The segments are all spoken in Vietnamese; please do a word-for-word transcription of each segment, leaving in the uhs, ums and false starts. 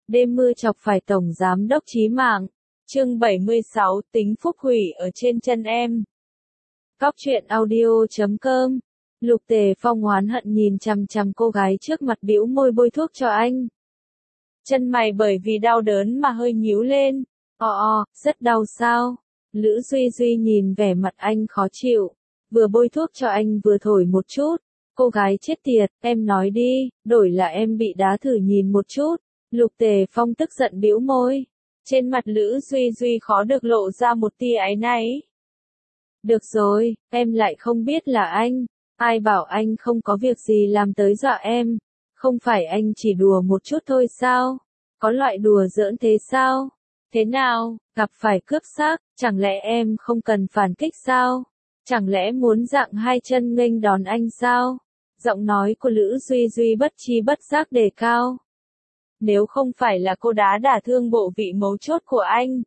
Đêm mưa chọc phải Tổng Giám đốc chí mạng. Chương bảy mươi sáu, tính phúc hủy ở trên chân em. Cóc truyện audio chấm com. Lục Tề Phong oán hận nhìn chằm chằm cô gái trước mặt bĩu môi bôi thuốc cho anh. Chân mày bởi vì đau đớn mà hơi nhíu lên. Ò ò, rất đau sao? Lữ Duy Duy nhìn vẻ mặt anh khó chịu. Vừa bôi thuốc cho anh vừa thổi một chút. Cô gái chết tiệt, em nói đi, đổi là em bị đá thử nhìn một chút. Lục Tề Phong tức giận bĩu môi. Trên mặt Lữ Duy Duy khó được lộ ra một tia áy náy. Được rồi, em lại không biết là anh. Ai bảo anh không có việc gì làm tới dọa em. Không phải anh chỉ đùa một chút thôi sao? Có loại đùa giỡn thế sao? Thế nào, gặp phải cướp xác, chẳng lẽ em không cần phản kích sao? Chẳng lẽ muốn dạng hai chân nghênh đón anh sao? Giọng nói của Lữ Duy Duy bất chi bất giác đề cao. Nếu không phải là cô đá đả thương bộ vị mấu chốt của anh,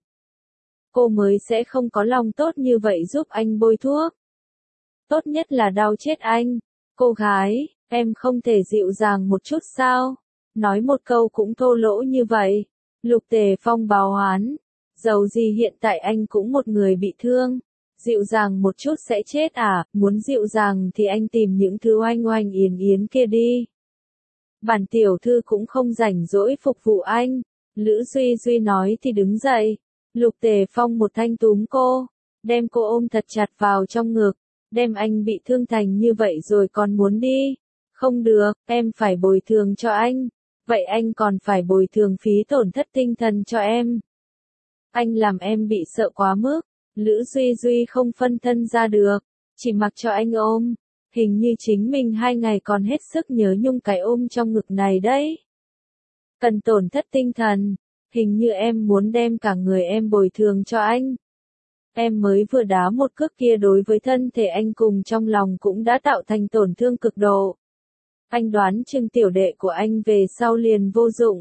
cô mới sẽ không có lòng tốt như vậy giúp anh bôi thuốc. Tốt nhất là đau chết anh. Cô gái, em không thể dịu dàng một chút sao? Nói một câu cũng thô lỗ như vậy. Lục Tề Phong báo oán. Dầu gì hiện tại anh cũng một người bị thương. Dịu dàng một chút sẽ chết à? Muốn dịu dàng thì anh tìm những thứ oanh oanh yến yến kia đi. Bản tiểu thư cũng không rảnh rỗi phục vụ anh. Lữ Duy Duy nói thì đứng dậy. Lục Tề Phong một thanh túm cô, đem cô ôm thật chặt vào trong ngực, đem anh bị thương thành như vậy rồi còn muốn đi. Không được, em phải bồi thường cho anh. Vậy anh còn phải bồi thường phí tổn thất tinh thần cho em. Anh làm em bị sợ quá mức. Lữ Duy Duy không phân thân ra được, chỉ mặc cho anh ôm. Hình như chính mình hai ngày còn hết sức nhớ nhung cái ôm trong ngực này đấy. Cần tổn thất tinh thần, hình như em muốn đem cả người em bồi thường cho anh. Em mới vừa đá một cước kia đối với thân thể anh cùng trong lòng cũng đã tạo thành tổn thương cực độ. Anh đoán chừng tiểu đệ của anh về sau liền vô dụng.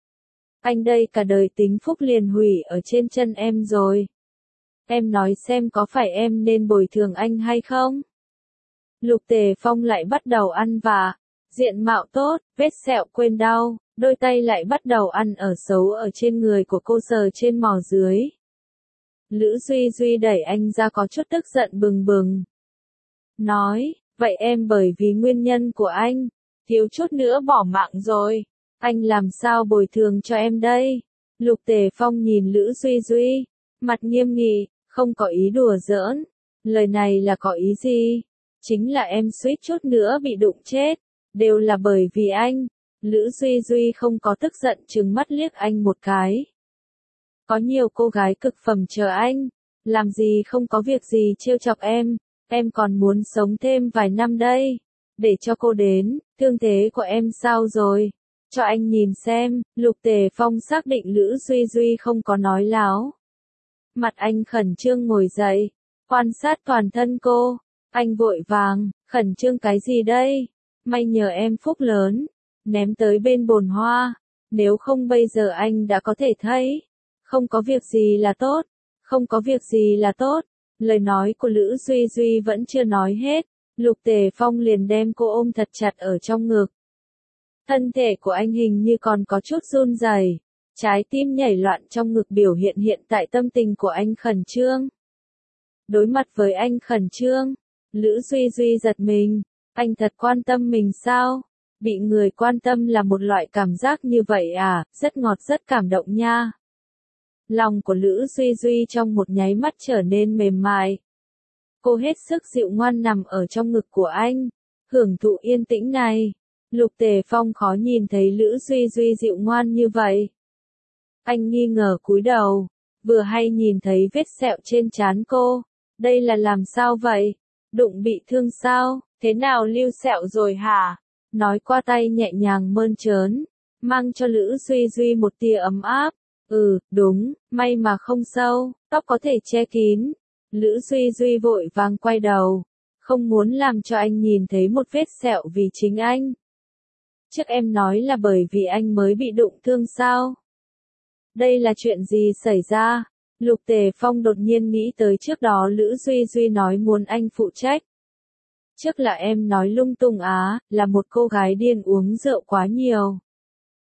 Anh đây cả đời tính phúc liền hủy ở trên chân em rồi. Em nói xem có phải em nên bồi thường anh hay không? Lục Tề Phong lại bắt đầu ăn vạ, diện mạo tốt, vết sẹo quên đau, đôi tay lại bắt đầu ăn ở xấu ở trên người của cô sờ trên mò dưới. Lữ Duy Duy đẩy anh ra có chút tức giận bừng bừng. Nói, vậy em bởi vì nguyên nhân của anh, thiếu chút nữa bỏ mạng rồi, anh làm sao bồi thường cho em đây? Lục Tề Phong nhìn Lữ Duy Duy, mặt nghiêm nghị, không có ý đùa giỡn, lời này là có ý gì? Chính là em suýt chút nữa bị đụng chết, đều là bởi vì anh. Lữ Duy Duy không có tức giận trừng mắt liếc anh một cái. Có nhiều cô gái cực phẩm chờ anh, làm gì không có việc gì trêu chọc em, em còn muốn sống thêm vài năm đây. Để cho cô đến, thương thế của em sao rồi? Cho anh nhìn xem. Lục Tề Phong xác định Lữ Duy Duy không có nói láo. Mặt anh khẩn trương ngồi dậy, quan sát toàn thân cô. Anh vội vàng, khẩn trương cái gì đây? May nhờ em phúc lớn, ném tới bên bồn hoa, nếu không bây giờ anh đã có thể thấy. Không có việc gì là tốt, không có việc gì là tốt. Lời nói của Lữ Duy Duy vẫn chưa nói hết, Lục Tề Phong liền đem cô ôm thật chặt ở trong ngực. Thân thể của anh hình như còn có chút run rẩy, trái tim nhảy loạn trong ngực biểu hiện hiện tại tâm tình của anh khẩn trương. Đối mặt với anh khẩn trương, Lữ Duy Duy giật mình, anh thật quan tâm mình sao? Bị người quan tâm là một loại cảm giác như vậy à, rất ngọt rất cảm động nha. Lòng của Lữ Duy Duy trong một nháy mắt trở nên mềm mại. Cô hết sức dịu ngoan nằm ở trong ngực của anh, hưởng thụ yên tĩnh này. Lục Tề Phong khó nhìn thấy Lữ Duy Duy dịu ngoan như vậy. Anh nghi ngờ cúi đầu, vừa hay nhìn thấy vết sẹo trên trán cô. Đây là làm sao vậy? Đụng bị thương sao? Thế nào lưu sẹo rồi hả? Nói qua tay nhẹ nhàng mơn trớn, mang cho Lữ Duy Duy một tia ấm áp. Ừ, đúng, may mà không sâu, tóc có thể che kín. Lữ Duy Duy vội vàng quay đầu, không muốn làm cho anh nhìn thấy một vết sẹo vì chính anh. Trước em nói là bởi vì anh mới bị đụng thương sao? Đây là chuyện gì xảy ra? Lục Tề Phong đột nhiên nghĩ tới trước đó Lữ Duy Duy nói muốn anh phụ trách. Trước là em nói lung tung á, là một cô gái điên uống rượu quá nhiều.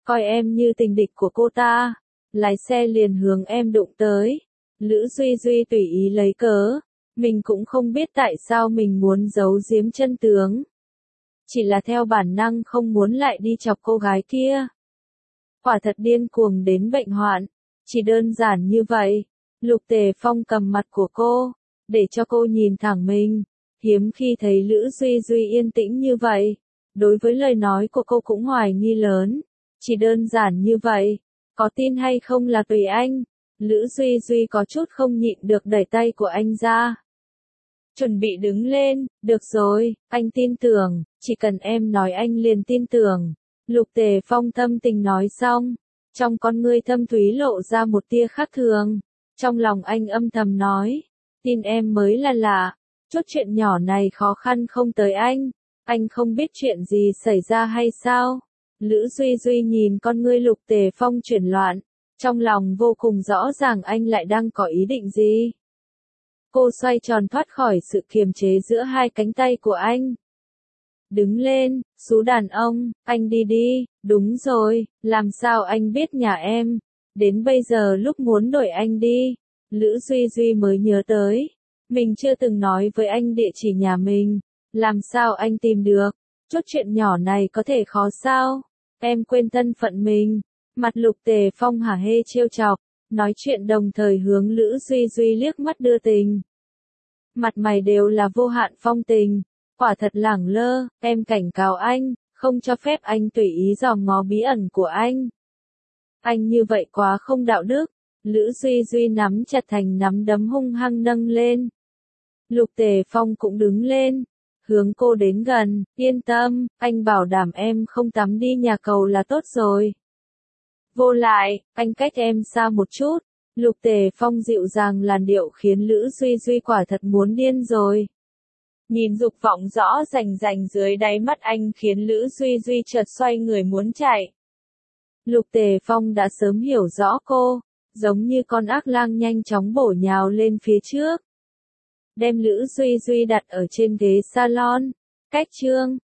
coi em như tình địch của cô ta, lái xe liền hướng em đụng tới. Lữ Duy Duy tùy ý lấy cớ, mình cũng không biết tại sao mình muốn giấu giếm chân tướng. Chỉ là theo bản năng không muốn lại đi chọc cô gái kia. Quả thật điên cuồng đến bệnh hoạn, chỉ đơn giản như vậy. Lục Tề Phong cầm mặt của cô, để cho cô nhìn thẳng mình. Hiếm khi thấy Lữ Duy Duy yên tĩnh như vậy. Đối với lời nói của cô cũng hoài nghi lớn. Chỉ đơn giản như vậy, có tin hay không là tùy anh. Lữ Duy Duy có chút không nhịn được đẩy tay của anh ra. Chuẩn bị đứng lên, được rồi, anh tin tưởng, chỉ cần em nói anh liền tin tưởng. Lục Tề Phong thâm tình nói xong, trong con ngươi thâm thúy lộ ra một tia khác thường. Trong lòng anh âm thầm nói, tin em mới là lạ, chút chuyện nhỏ này khó khăn không tới anh, anh không biết chuyện gì xảy ra hay sao? Lữ Duy Duy nhìn con ngươi Lục Tề Phong chuyển loạn, trong lòng vô cùng rõ ràng anh lại đang có ý định gì. Cô xoay tròn thoát khỏi sự kiềm chế giữa hai cánh tay của anh. Đứng lên, xú đàn ông, anh đi đi, đúng rồi, làm sao anh biết nhà em, đến bây giờ lúc muốn đuổi anh đi, Lữ Duy Duy mới nhớ tới, mình chưa từng nói với anh địa chỉ nhà mình, làm sao anh tìm được, chút chuyện nhỏ này có thể khó sao, em quên thân phận mình, mặt Lục Tề Phong hả hê trêu chọc, nói chuyện đồng thời hướng Lữ Duy Duy liếc mắt đưa tình. Mặt mày đều là vô hạn phong tình. Quả thật lẳng lơ, em cảnh cáo anh, không cho phép anh tùy ý dòm ngó bí ẩn của anh. Anh như vậy quá không đạo đức. Lữ Duy Duy nắm chặt thành nắm đấm hung hăng nâng lên. Lục Tề Phong cũng đứng lên, hướng cô đến gần, yên tâm, anh bảo đảm em không tắm đi nhà cầu là tốt rồi. Vô lại, anh cách em xa một chút. Lục Tề Phong dịu dàng làn điệu khiến Lữ Duy Duy quả thật muốn điên rồi. Nhìn dục vọng rõ rành rành dưới đáy mắt anh khiến Lữ Duy Duy chợt xoay người muốn chạy. Lục Tề Phong đã sớm hiểu rõ cô, giống như con ác lang nhanh chóng bổ nhào lên phía trước. Đem Lữ Duy Duy đặt ở trên ghế salon, cách chương.